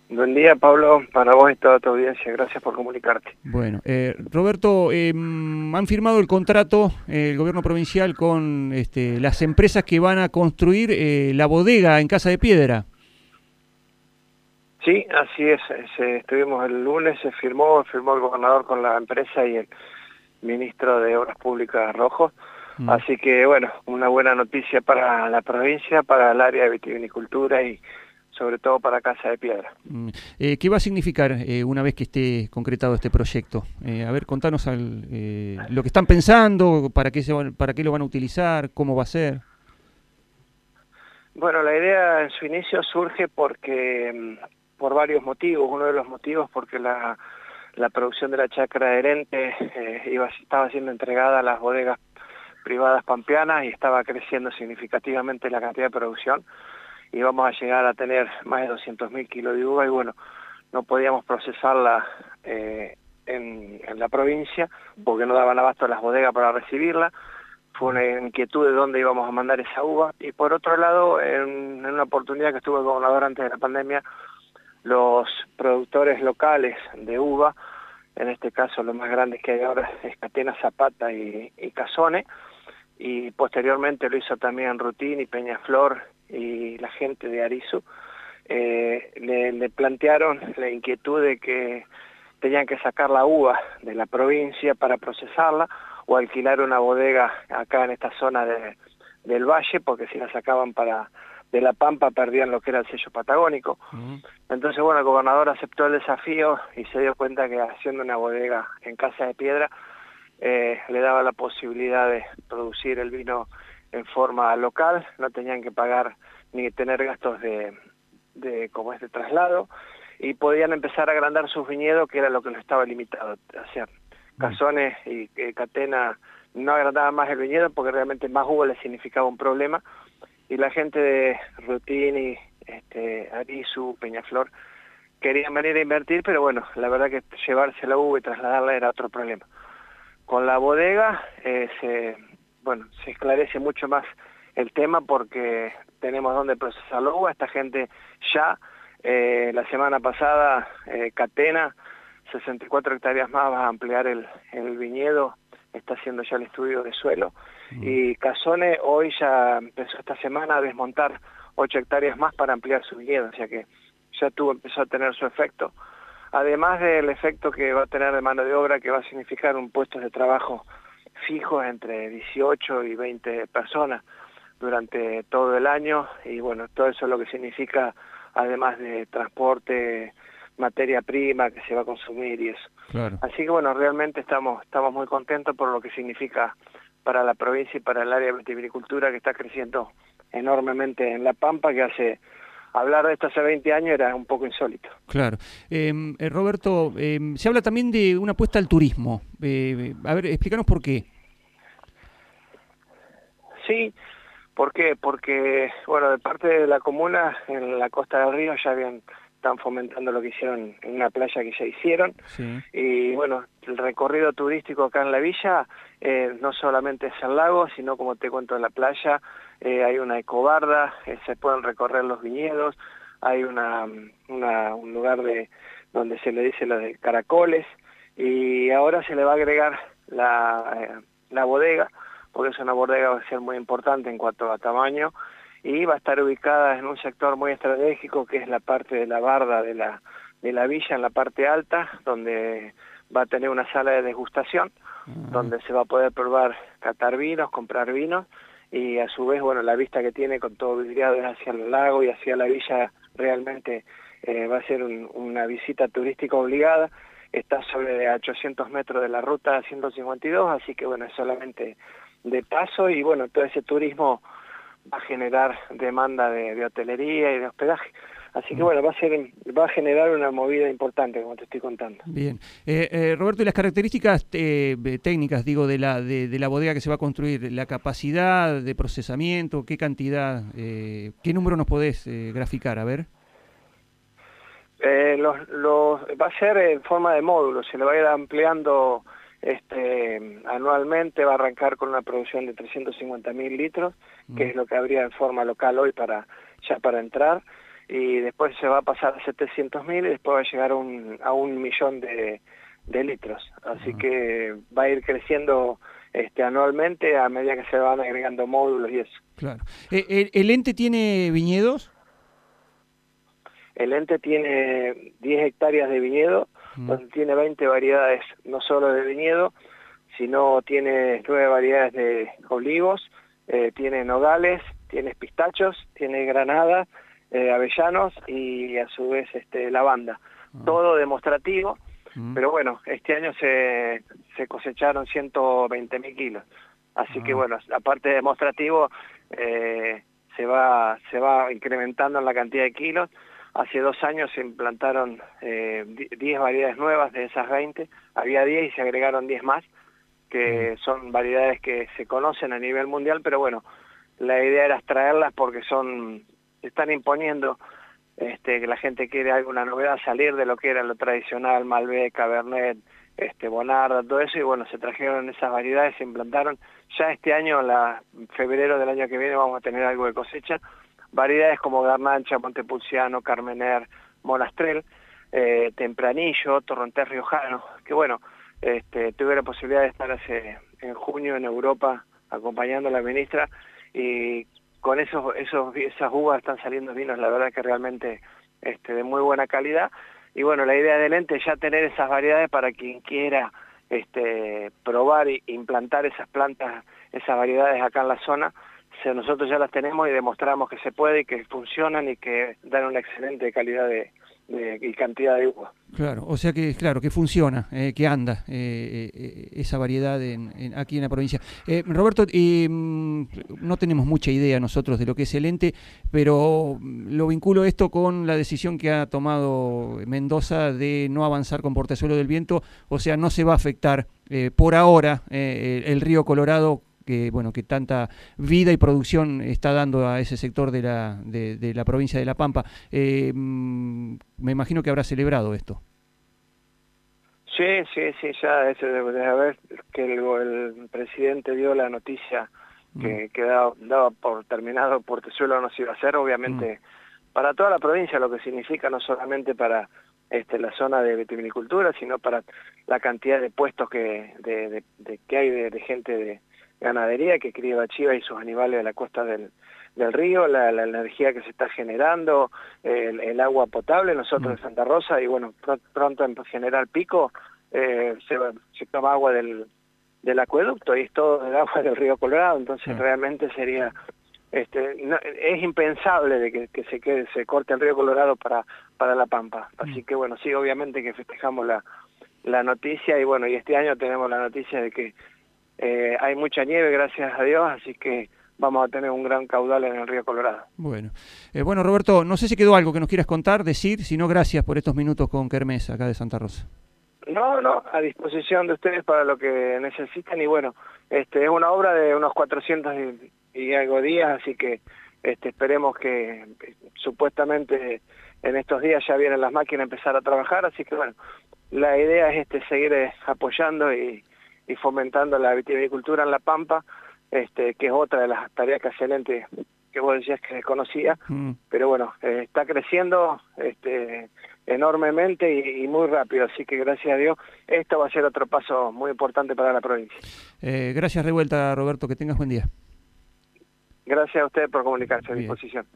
Buen día, Pablo, para vos y toda tu audiencia. Gracias por comunicarte. Bueno, Roberto, han firmado el contrato el gobierno provincial con las empresas que van a construir la bodega en Casa de Piedra. Sí, así es. Estuvimos el lunes, firmó el gobernador con la empresa y el ministro de Obras Públicas Rojo. Mm. Así que, bueno, una buena noticia para la provincia, para el área de vitivinicultura y sobre todo para Casa de Piedra. Mm. ¿Qué va a significar una vez que esté concretado este proyecto? A ver, contanos lo que están pensando, para qué lo van a utilizar, cómo va a ser. Bueno, la idea en su inicio surge por varios motivos. Uno de los motivos porque la producción de la chacra de Herente estaba siendo entregada a las bodegas privadas pampeanas y estaba creciendo significativamente la cantidad de producción y vamos a llegar a tener más de 200.000 kilos de uva y bueno, no podíamos procesarla en la provincia porque no daban abasto a las bodegas para recibirla. Fue una inquietud de dónde íbamos a mandar esa uva y por otro lado, en una oportunidad que estuvo el gobernador antes de la pandemia, los productores locales de uva, en este caso los más grandes que hay ahora es Catena, Zapata y Casone, y posteriormente lo hizo también Rutín y Peñaflor y la gente de Arizu, le plantearon la inquietud de que tenían que sacar la uva de la provincia para procesarla o alquilar una bodega acá en esta zona del valle, porque si la sacaban de La Pampa perdían lo que era el sello patagónico. Mm. Entonces, bueno, el gobernador aceptó el desafío y se dio cuenta que haciendo una bodega en Casa de Piedra le daba la posibilidad de producir el vino en forma local, no tenían que pagar ni tener gastos como de traslado, y podían empezar a agrandar sus viñedos, que era lo que les estaba limitado. O sea, Mm. Casones y Catena no agrandaban más el viñedo porque realmente más uva les significaba un problema, y la gente de Rutini, Arizu, Peñaflor, querían venir a invertir, pero bueno, la verdad que llevarse la uva y trasladarla era otro problema. Con la bodega se esclarece mucho más el tema porque tenemos donde procesar la uva. Esta gente ya, la semana pasada, Catena, 64 hectáreas más, va a ampliar el viñedo, está haciendo ya el estudio de suelo. Mm. Y Casone hoy ya empezó esta semana a desmontar 8 hectáreas más para ampliar su viñedo, o sea que ya empezó a tener su efecto. Además del efecto que va a tener de mano de obra, que va a significar un puesto de trabajo fijo entre 18 y 20 personas durante todo el año, y bueno, todo eso es lo que significa, además de transporte, materia prima que se va a consumir y eso. Claro. Así que bueno, realmente estamos muy contentos por lo que significa para la provincia y para el área de vitivinicultura, que está creciendo enormemente en La Pampa, que hablar de esto hace 20 años era un poco insólito. Claro. Roberto, se habla también de una apuesta al turismo. A ver, explícanos por qué. Sí, ¿por qué? Porque, bueno, de parte de la comuna, en la costa del río están fomentando lo que hicieron en una playa que ya hicieron, Sí. y bueno, el recorrido turístico acá en la villa no solamente es el lago, sino como te cuento en la playa, hay una ecobarda, se pueden recorrer los viñedos, hay un lugar donde se le dice lo de caracoles, y ahora se le va a agregar la bodega, porque es una bodega que va a ser muy importante en cuanto a tamaño, y va a estar ubicada en un sector muy estratégico que es la parte de la barda de la villa, en la parte alta, donde va a tener una sala de degustación, Ah, donde se va a poder probar, catar vinos, comprar vinos, y a su vez, bueno, la vista que tiene con todo vidriado hacia el lago y hacia la villa realmente va a ser una visita turística obligada. Está sobre a 800 metros de la ruta 152, así que bueno, es solamente de paso, y bueno, todo ese turismo va a generar demanda de hotelería y de hospedaje. Así que mm, bueno, va a generar una movida importante, como te estoy contando. bien. Roberto, y las características técnicas, digo, de la bodega que se va a construir, la capacidad de procesamiento, qué cantidad, qué número nos podés graficar, a ver. Va a ser en forma de módulos, se le va a ir ampliando anualmente, va a arrancar con una producción de 350.000 litros, que Mm. es lo que habría en forma local hoy ya para entrar, y después se va a pasar a 700.000 y después va a llegar a 1.000.000 de litros. Así que va a ir creciendo anualmente a medida que se van agregando módulos y eso. Claro. ¿El ente tiene viñedos? El ente tiene 10 hectáreas de viñedo, donde tiene 20 variedades, no solo de viñedo, sino tiene 9 variedades de olivos, tiene nogales, tiene pistachos, tiene granada, avellanos y a su vez lavanda. Todo demostrativo, pero bueno, este año se cosecharon 120.000 kilos. Así que bueno, aparte de demostrativo, se va incrementando en la cantidad de kilos. Hace 2 años se implantaron 10 variedades nuevas de esas 20, había 10 y se agregaron 10 más, que son variedades que se conocen a nivel mundial, pero bueno, la idea era extraerlas porque se están imponiendo, que la gente quiere alguna novedad, salir de lo que era lo tradicional, Malbec, Cabernet, Bonarda, todo eso, y bueno, se trajeron esas variedades, se implantaron. Ya este año, en febrero del año que viene, vamos a tener algo de cosecha. Variedades como Garnacha, Montepulciano, Carmener, Monastrell, Tempranillo, Torrontés Riojano, que bueno, tuve la posibilidad de estar en junio en Europa acompañando a la ministra, y con esas uvas están saliendo vinos, la verdad que realmente de muy buena calidad. Y bueno, la idea del ente es ya tener esas variedades para quien quiera probar e implantar esas plantas, esas variedades acá en la zona. Nosotros ya las tenemos y demostramos que se puede y que funcionan y que dan una excelente calidad y cantidad de uva. Claro, o sea que claro que funciona, que anda esa variedad aquí en la provincia. Roberto, no tenemos mucha idea nosotros de lo que es el ente, pero lo vinculo esto con la decisión que ha tomado Mendoza de no avanzar con Portezuelo del Viento, o sea, no se va a afectar por ahora el río Colorado, que bueno, que tanta vida y producción está dando a ese sector de la provincia de La Pampa. Me imagino que habrá celebrado esto. Sí, ya de haber que el presidente dio la noticia que daba por terminado Portezuelo no se iba a hacer, obviamente para toda la provincia, lo que significa no solamente para la zona de vitivinicultura, sino para la cantidad de puestos que hay de gente de ganadería que cría chiva y sus animales a la costa del río, la energía que se está generando, el agua potable, nosotros en Santa Rosa, y bueno, pronto en General Pico se toma agua del acueducto y es todo el agua del río Colorado, entonces realmente sería es impensable de que se corte el río Colorado para La Pampa. Así que bueno, sí, obviamente que festejamos la noticia, y bueno, y este año tenemos la noticia de que hay mucha nieve, gracias a Dios, así que vamos a tener un gran caudal en el río Colorado. Bueno, bueno, Roberto, no sé si quedó algo que nos quieras contar, decir, si no, gracias por estos minutos con Kermés acá de Santa Rosa. No, a disposición de ustedes para lo que necesiten, y bueno, es una obra de unos 400 y algo días, así que esperemos que supuestamente en estos días ya vienen las máquinas a empezar a trabajar, así que bueno, la idea es seguir apoyando y fomentando la vitivinicultura en La Pampa, que es otra de las tareas que excelente que vos decías que desconocía, pero bueno, está creciendo enormemente y muy rápido, así que gracias a Dios esto va a ser otro paso muy importante para la provincia. Gracias de vuelta, Roberto, que tengas buen día. Gracias a ustedes por comunicarse, a disposición.